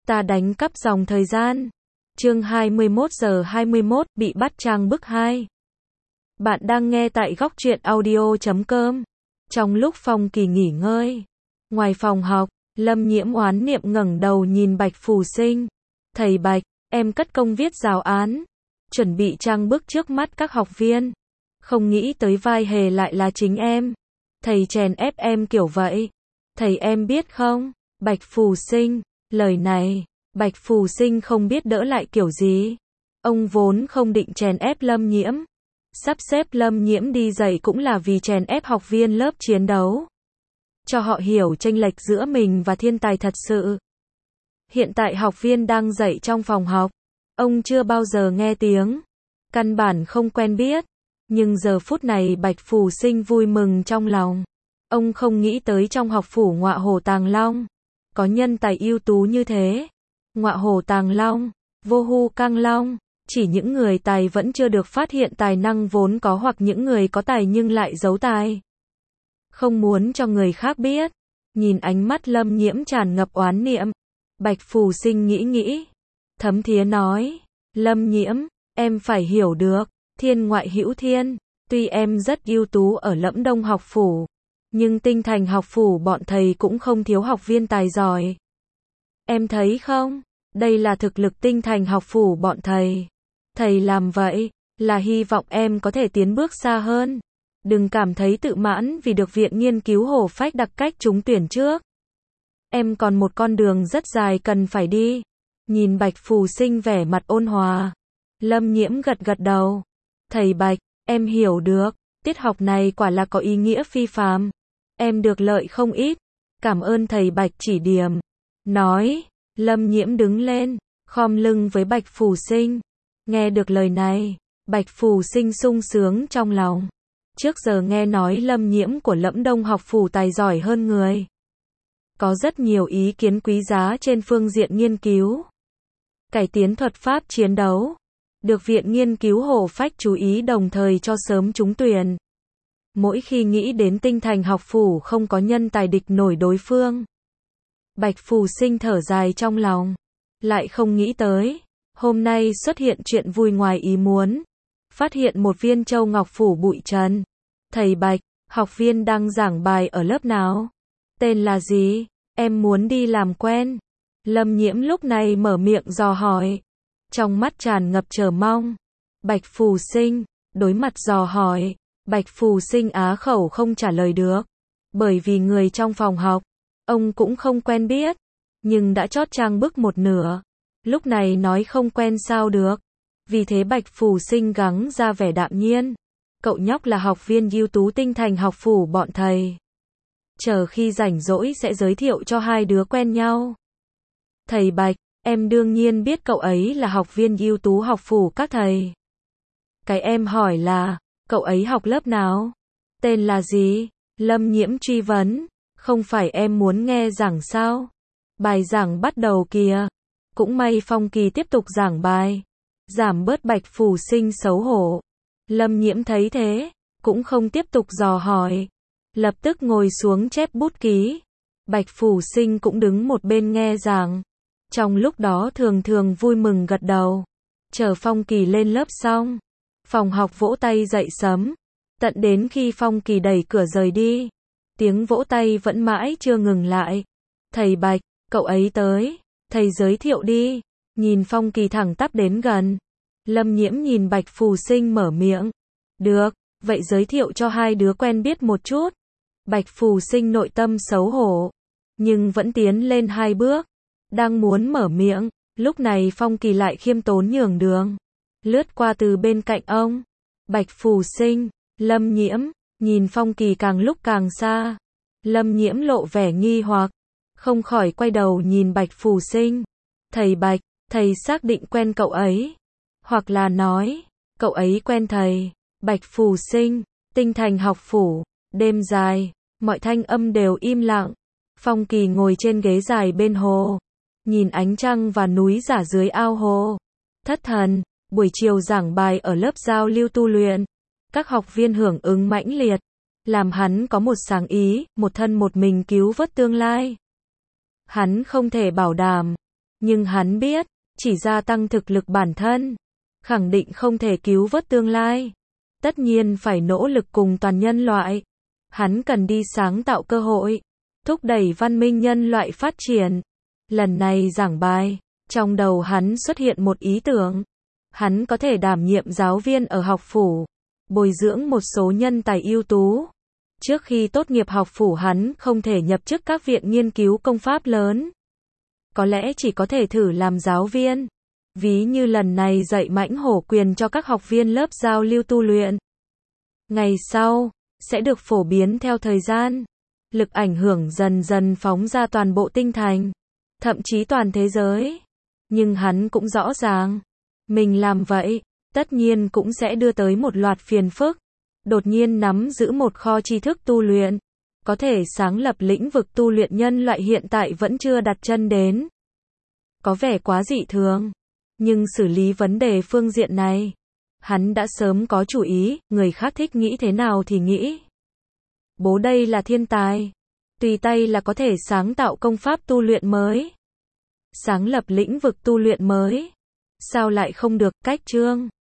Ta đánh cắp dòng thời gian. Chương 21:21 bị bắt trang bức 2. Bạn đang nghe tại góc truyện audio.com. Trong lúc Phong Kỳ nghỉ ngơi, ngoài phòng học, Lâm Nhiễm oán niệm ngẩng đầu nhìn Bạch Phù Sinh. Thầy Bạch, em cất công viết giáo án, chuẩn bị trang bức trước mắt các học viên. Không nghĩ tới vai hề lại là chính em. Thầy chèn ép em kiểu vậy. Thầy em biết không? Bạch Phù Sinh, lời này, Bạch Phù Sinh không biết đỡ lại kiểu gì. Ông vốn không định chèn ép Lâm Nhiễm. Sắp xếp Lâm Nhiễm đi dạy cũng là vì chèn ép học viên lớp chiến đấu. Cho họ hiểu chênh lệch giữa mình và thiên tài thật sự. Hiện tại học viên đang dạy trong phòng học. Ông chưa bao giờ nghe tiếng. Căn bản không quen biết. Nhưng giờ phút này Bạch Phù Sinh vui mừng trong lòng. Ông không nghĩ tới trong học phủ Ngọa Hổ Tàng Long có nhân tài ưu tú như thế. Ngọa Hổ Tàng Long, Vô Hu Cang Long, chỉ những người tài vẫn chưa được phát hiện tài năng vốn có hoặc những người có tài nhưng lại giấu tài. Không muốn cho người khác biết. Nhìn ánh mắt Lâm Nhiễm tràn ngập oán niệm, Bạch Phù Sinh nghĩ. Thấm thía nói, Lâm Nhiễm, em phải hiểu được, thiên ngoại hữu thiên, tuy em rất ưu tú ở Lẫm Đông học phủ, nhưng Tinh Thành học phủ bọn thầy cũng không thiếu học viên tài giỏi. Em thấy không, đây là thực lực Tinh Thành học phủ bọn thầy. Thầy làm vậy, là hy vọng em có thể tiến bước xa hơn. Đừng cảm thấy tự mãn vì được Viện Nghiên cứu Hổ Phách đặc cách trúng tuyển trước. Em còn một con đường rất dài cần phải đi. Nhìn Bạch Phù Sinh vẻ mặt ôn hòa, Lâm Nhiễm gật đầu. Thầy Bạch, em hiểu được, tiết học này quả là có ý nghĩa phi phàm. Em được lợi không ít. Cảm ơn thầy Bạch chỉ điểm. Nói, Lâm Nhiễm đứng lên, khom lưng với Bạch Phù Sinh. Nghe được lời này, Bạch Phù Sinh sung sướng trong lòng. Trước giờ nghe nói Lâm Nhiễm của Lẫm Đông học phủ tài giỏi hơn người. Có rất nhiều ý kiến quý giá trên phương diện nghiên cứu, cải tiến thuật pháp chiến đấu. Được Viện Nghiên cứu Hổ Phách chú ý đồng thời cho sớm trúng tuyển. Mỗi khi nghĩ đến Tinh Thành học phủ không có nhân tài địch nổi đối phương, Bạch Phù Sinh thở dài trong lòng. Lại không nghĩ tới, hôm nay xuất hiện chuyện vui ngoài ý muốn. Phát hiện một viên châu ngọc phủ bụi trần. Thầy Bạch, học viên đang giảng bài ở lớp nào? Tên là gì? Em muốn đi làm quen. Lâm Nhiễm lúc này mở miệng dò hỏi. Trong mắt tràn ngập chờ mong. Bạch Phù Sinh, đối mặt dò hỏi, Bạch Phù Sinh á khẩu không trả lời được. Bởi vì người trong phòng học, ông cũng không quen biết. Nhưng đã chót trang bức một nửa. Lúc này nói không quen sao được. Vì thế Bạch Phù Sinh gắng ra vẻ đạm nhiên. Cậu nhóc là học viên ưu tú Tinh Thành học phủ bọn thầy. Chờ khi rảnh rỗi sẽ giới thiệu cho hai đứa quen nhau. Thầy Bạch, em đương nhiên biết cậu ấy là học viên ưu tú học phủ các thầy. Cái em hỏi là, cậu ấy học lớp nào? Tên là gì? Lâm Nhiễm truy vấn. Không phải em muốn nghe giảng sao? Bài giảng bắt đầu kìa. Cũng may Phong Kỳ tiếp tục giảng bài. Giảm bớt Bạch Phù Sinh xấu hổ. Lâm Nhiễm thấy thế, cũng không tiếp tục dò hỏi. Lập tức ngồi xuống chép bút ký. Bạch Phù Sinh cũng đứng một bên nghe giảng. Trong lúc đó thường vui mừng gật đầu. Chờ Phong Kỳ lên lớp xong, phòng học vỗ tay dậy sấm. Tận đến khi Phong Kỳ đẩy cửa rời đi, tiếng vỗ tay vẫn mãi chưa ngừng lại. Thầy Bạch, cậu ấy tới. Thầy giới thiệu đi. Nhìn Phong Kỳ thẳng tắp đến gần, Lâm Nhiễm nhìn Bạch Phù Sinh mở miệng. Được, vậy giới thiệu cho hai đứa quen biết một chút. Bạch Phù Sinh nội tâm xấu hổ, nhưng vẫn tiến lên hai bước. Đang muốn mở miệng, lúc này Phong Kỳ lại khiêm tốn nhường đường. Lướt qua từ bên cạnh ông. Bạch Phù Sinh, Lâm Nhiễm, nhìn Phong Kỳ càng lúc càng xa. Lâm Nhiễm lộ vẻ nghi hoặc, không khỏi quay đầu nhìn Bạch Phù Sinh. Thầy Bạch, thầy xác định quen cậu ấy. Hoặc là nói, cậu ấy quen thầy. Bạch Phù Sinh, Tinh Thành học phủ, đêm dài, mọi thanh âm đều im lặng. Phong Kỳ ngồi trên ghế dài bên hồ, nhìn ánh trăng và núi rả dưới ao hồ. Thất thần, buổi chiều giảng bài ở lớp giao lưu tu luyện. Các học viên hưởng ứng mãnh liệt, làm hắn có một sáng ý, một thân một mình cứu vớt tương lai. Hắn không thể bảo đảm, Nhưng hắn biết, chỉ gia tăng thực lực bản thân, khẳng định không thể cứu vớt tương lai. Tất nhiên phải nỗ lực cùng toàn nhân loại. Hắn cần đi sáng tạo cơ hội, thúc đẩy văn minh nhân loại phát triển. Lần này giảng bài, trong đầu hắn xuất hiện một ý tưởng. Hắn có thể đảm nhiệm giáo viên ở học phủ, bồi dưỡng một số nhân tài ưu tú. Trước khi tốt nghiệp học phủ hắn không thể nhập chức các viện nghiên cứu công pháp lớn. Có lẽ chỉ có thể thử làm giáo viên. Ví như lần này dạy mãnh hổ quyền cho các học viên lớp giao lưu tu luyện. Ngày sau, sẽ được phổ biến theo thời gian. Lực ảnh hưởng dần dần phóng ra toàn bộ tinh thành, thậm chí toàn thế giới. Nhưng hắn cũng rõ ràng, mình làm vậy, tất nhiên cũng sẽ đưa tới một loạt phiền phức. Đột nhiên nắm giữ một kho tri thức tu luyện, có thể sáng lập lĩnh vực tu luyện nhân loại hiện tại vẫn chưa đặt chân đến. Có vẻ quá dị thường, nhưng xử lý vấn đề phương diện này, hắn đã sớm có chủ ý, người khác thích nghĩ thế nào thì nghĩ. Bố đây là thiên tài, tùy tay là có thể sáng tạo công pháp tu luyện mới, sáng lập lĩnh vực tu luyện mới. Sao lại không được? Cách chương